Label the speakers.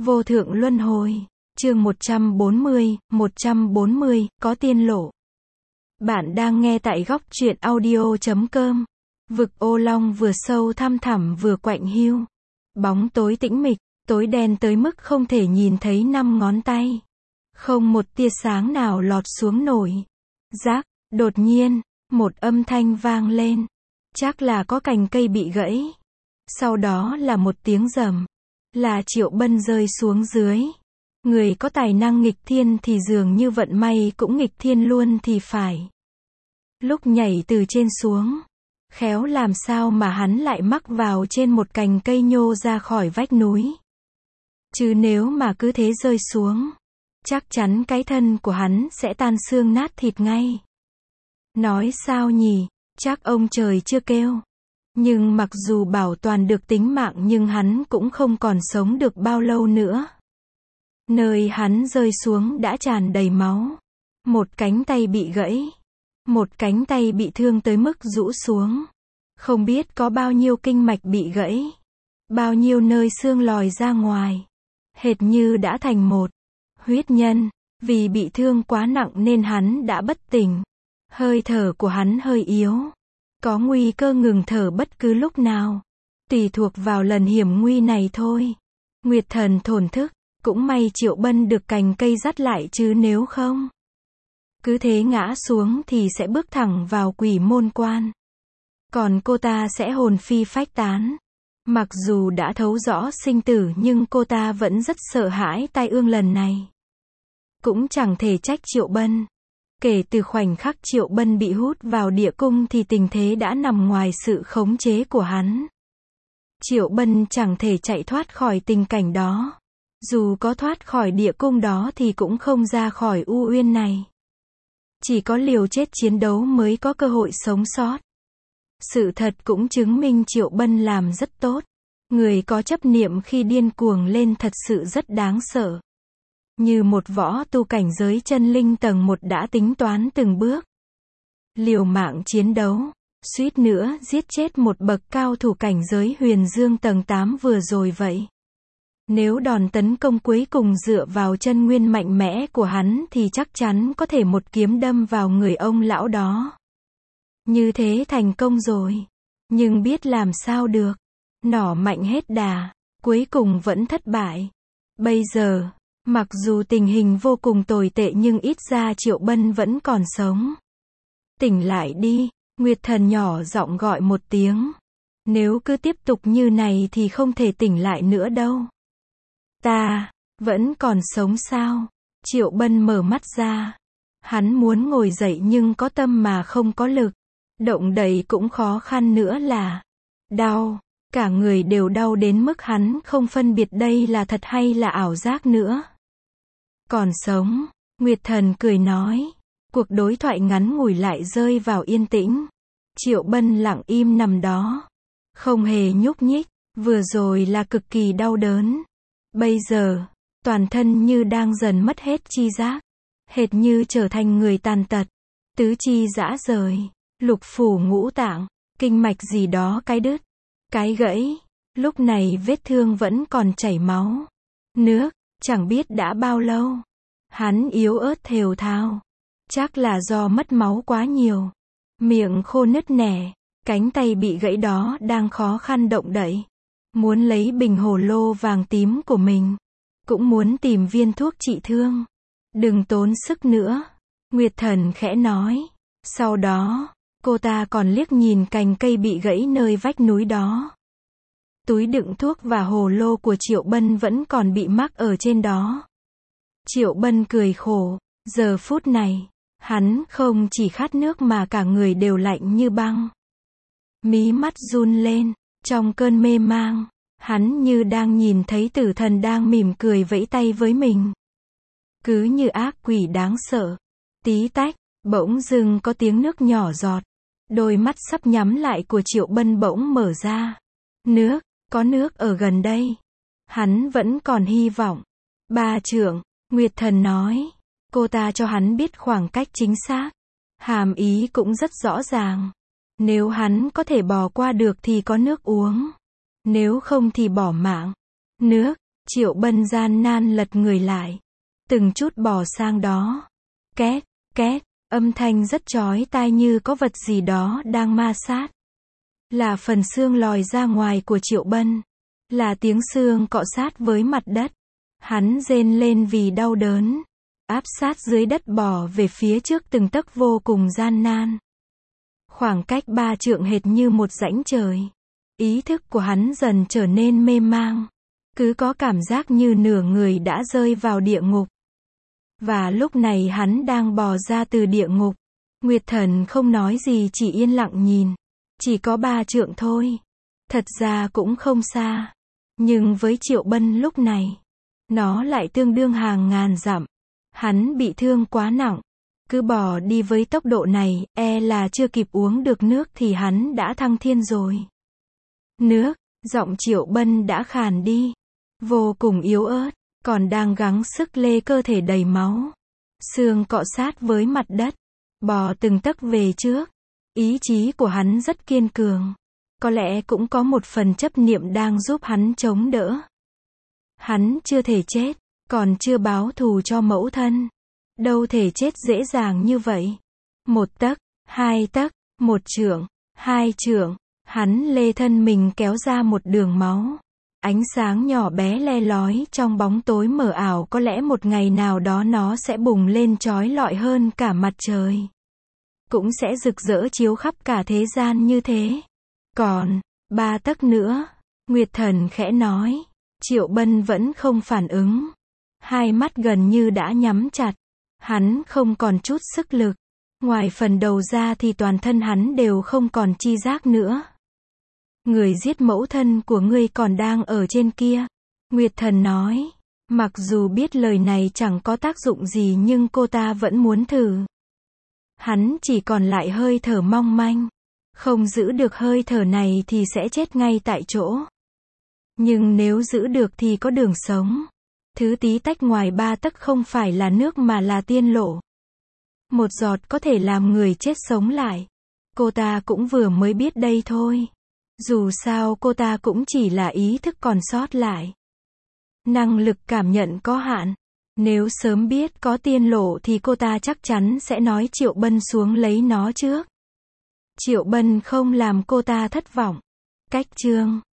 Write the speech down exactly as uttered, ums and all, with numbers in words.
Speaker 1: Vô thượng luân hồi. Chương một trăm bốn mươi, một trăm bốn mươi, có tiên lộ. Bạn đang nghe tại góc truyện audio chấm com. Vực ô long vừa sâu thăm thẳm vừa quạnh hiu. Bóng tối tĩnh mịch, tối đen tới mức không thể nhìn thấy năm ngón tay. Không một tia sáng nào lọt xuống nổi. Rác, đột nhiên, một âm thanh vang lên. Chắc là có cành cây bị gãy. Sau đó là một tiếng rầm. Là Triệu Bân rơi xuống dưới. Người có tài năng nghịch thiên thì dường như vận may cũng nghịch thiên luôn thì phải. Lúc nhảy từ trên xuống, khéo làm sao mà hắn lại mắc vào trên một cành cây nhô ra khỏi vách núi. Chứ nếu mà cứ thế rơi xuống, chắc chắn cái thân của hắn sẽ tan xương nát thịt ngay. Nói sao nhỉ, chắc ông trời chưa kêu. Nhưng mặc dù bảo toàn được tính mạng nhưng hắn cũng không còn sống được bao lâu nữa. Nơi hắn rơi xuống đã tràn đầy máu. Một cánh tay bị gãy. Một cánh tay bị thương tới mức rũ xuống. Không biết có bao nhiêu kinh mạch bị gãy. Bao nhiêu nơi xương lòi ra ngoài. Hệt như đã thành một huyết nhân. Vì bị thương quá nặng nên hắn đã bất tỉnh. Hơi thở của hắn hơi yếu. Có nguy cơ ngừng thở bất cứ lúc nào. Tùy thuộc vào lần hiểm nguy này thôi. Nguyệt Thần thổn thức. Cũng may Triệu Bân được cành cây dắt lại chứ nếu không. Cứ thế ngã xuống thì sẽ bước thẳng vào quỷ môn quan. Còn cô ta sẽ hồn phi phách tán. Mặc dù đã thấu rõ sinh tử nhưng cô ta vẫn rất sợ hãi tai ương lần này. Cũng chẳng thể trách Triệu Bân. Kể từ khoảnh khắc Triệu Bân bị hút vào địa cung thì tình thế đã nằm ngoài sự khống chế của hắn. Triệu Bân chẳng thể chạy thoát khỏi tình cảnh đó. Dù có thoát khỏi địa cung đó thì cũng không ra khỏi u uyên này. Chỉ có liều chết chiến đấu mới có cơ hội sống sót. Sự thật cũng chứng minh Triệu Bân làm rất tốt. Người có chấp niệm khi điên cuồng lên thật sự rất đáng sợ. Như một võ tu cảnh giới chân linh tầng một đã tính toán từng bước. Liều mạng chiến đấu, suýt nữa giết chết một bậc cao thủ cảnh giới huyền dương tầng tám vừa rồi vậy. Nếu đòn tấn công cuối cùng dựa vào chân nguyên mạnh mẽ của hắn thì chắc chắn có thể một kiếm đâm vào người ông lão đó. Như thế thành công rồi. Nhưng biết làm sao được. Nỏ mạnh hết đà, cuối cùng vẫn thất bại. Bây giờ, mặc dù tình hình vô cùng tồi tệ nhưng ít ra Triệu Bân vẫn còn sống. Tỉnh lại đi, Nguyệt Thần nhỏ giọng gọi một tiếng. Nếu cứ tiếp tục như này thì không thể tỉnh lại nữa đâu. Ta, vẫn còn sống sao? Triệu Bân mở mắt ra. Hắn muốn ngồi dậy nhưng có tâm mà không có lực. Động đậy cũng khó khăn nữa là đau. Cả người đều đau đến mức hắn không phân biệt đây là thật hay là ảo giác nữa. Còn sống, Nguyệt Thần cười nói. Cuộc đối thoại ngắn ngủi lại rơi vào yên tĩnh. Triệu Bân lặng im nằm đó. Không hề nhúc nhích. Vừa rồi là cực kỳ đau đớn. Bây giờ, toàn thân như đang dần mất hết chi giác. Hệt như trở thành người tàn tật. Tứ chi rã rời. Lục phủ ngũ tạng. Kinh mạch gì đó cái đứt. Cái gãy. Lúc này vết thương vẫn còn chảy máu. Nước. Chẳng biết đã bao lâu. Hắn yếu ớt thều thào. Chắc là do mất máu quá nhiều. Miệng khô nứt nẻ. Cánh tay bị gãy đó đang khó khăn động đậy. Muốn lấy bình hồ lô vàng tím của mình. Cũng muốn tìm viên thuốc trị thương. Đừng tốn sức nữa. Nguyệt Thần khẽ nói. Sau đó, cô ta còn liếc nhìn cành cây bị gãy nơi vách núi đó. Túi đựng thuốc và hồ lô của Triệu Bân vẫn còn bị mắc ở trên đó. Triệu Bân cười khổ. Giờ phút này, hắn không chỉ khát nước mà cả người đều lạnh như băng. Mí mắt run lên. Trong cơn mê mang, hắn như đang nhìn thấy tử thần đang mỉm cười vẫy tay với mình. Cứ như ác quỷ đáng sợ. Tí tách, bỗng dưng có tiếng nước nhỏ giọt. Đôi mắt sắp nhắm lại của Triệu Bân bỗng mở ra. Nước, có nước ở gần đây. Hắn vẫn còn hy vọng. Ba trượng, Nguyệt Thần nói. Cô ta cho hắn biết khoảng cách chính xác. Hàm ý cũng rất rõ ràng. Nếu hắn có thể bò qua được thì có nước uống. Nếu không thì bỏ mạng. Nước, Triệu Bân gian nan lật người lại, từng chút bò sang đó. Két, két, âm thanh rất chói tai như có vật gì đó đang ma sát. Là phần xương lòi ra ngoài của Triệu Bân. Là tiếng xương cọ sát với mặt đất. Hắn rên lên vì đau đớn. Áp sát dưới đất bò về phía trước từng tấc vô cùng gian nan. Khoảng cách ba trượng hệt như một rãnh trời. Ý thức của hắn dần trở nên mê mang. Cứ có cảm giác như nửa người đã rơi vào địa ngục. Và lúc này hắn đang bò ra từ địa ngục. Nguyệt Thần không nói gì, chỉ yên lặng nhìn. Chỉ có ba trượng thôi. Thật ra cũng không xa. Nhưng với Triệu Bân lúc này, nó lại tương đương hàng ngàn dặm. Hắn bị thương quá nặng. Cứ bò đi với tốc độ này, e là chưa kịp uống được nước thì hắn đã thăng thiên rồi. Nước, giọng Triệu Bân đã khàn đi. Vô cùng yếu ớt, còn đang gắng sức lê cơ thể đầy máu. Xương cọ sát với mặt đất, bò từng tấc về trước. Ý chí của hắn rất kiên cường. Có lẽ cũng có một phần chấp niệm đang giúp hắn chống đỡ. Hắn chưa thể chết, còn chưa báo thù cho mẫu thân. Đâu thể chết dễ dàng như vậy. Một tấc, hai tấc, một trượng, hai trượng. Hắn lê thân mình kéo ra một đường máu. Ánh sáng nhỏ bé le lói trong bóng tối mờ ảo, có lẽ một ngày nào đó nó sẽ bùng lên chói lọi hơn cả mặt trời. Cũng sẽ rực rỡ chiếu khắp cả thế gian như thế. Còn, ba tấc nữa, Nguyệt Thần khẽ nói. Triệu Bân vẫn không phản ứng. Hai mắt gần như đã nhắm chặt. Hắn không còn chút sức lực. Ngoài phần đầu ra thì toàn thân hắn đều không còn chi giác nữa. Người giết mẫu thân của ngươi còn đang ở trên kia. Nguyệt Thần nói. Mặc dù biết lời này chẳng có tác dụng gì nhưng cô ta vẫn muốn thử. Hắn chỉ còn lại hơi thở mong manh. Không giữ được hơi thở này thì sẽ chết ngay tại chỗ. Nhưng nếu giữ được thì có đường sống. Thứ tí tách ngoài ba tấc không phải là nước mà là tiên lộ. Một giọt có thể làm người chết sống lại. Cô ta cũng vừa mới biết đây thôi. Dù sao cô ta cũng chỉ là ý thức còn sót lại. Năng lực cảm nhận có hạn. Nếu sớm biết có tiên lộ thì cô ta chắc chắn sẽ nói Triệu Bân xuống lấy nó trước. Triệu Bân không làm cô ta thất vọng. Cách chương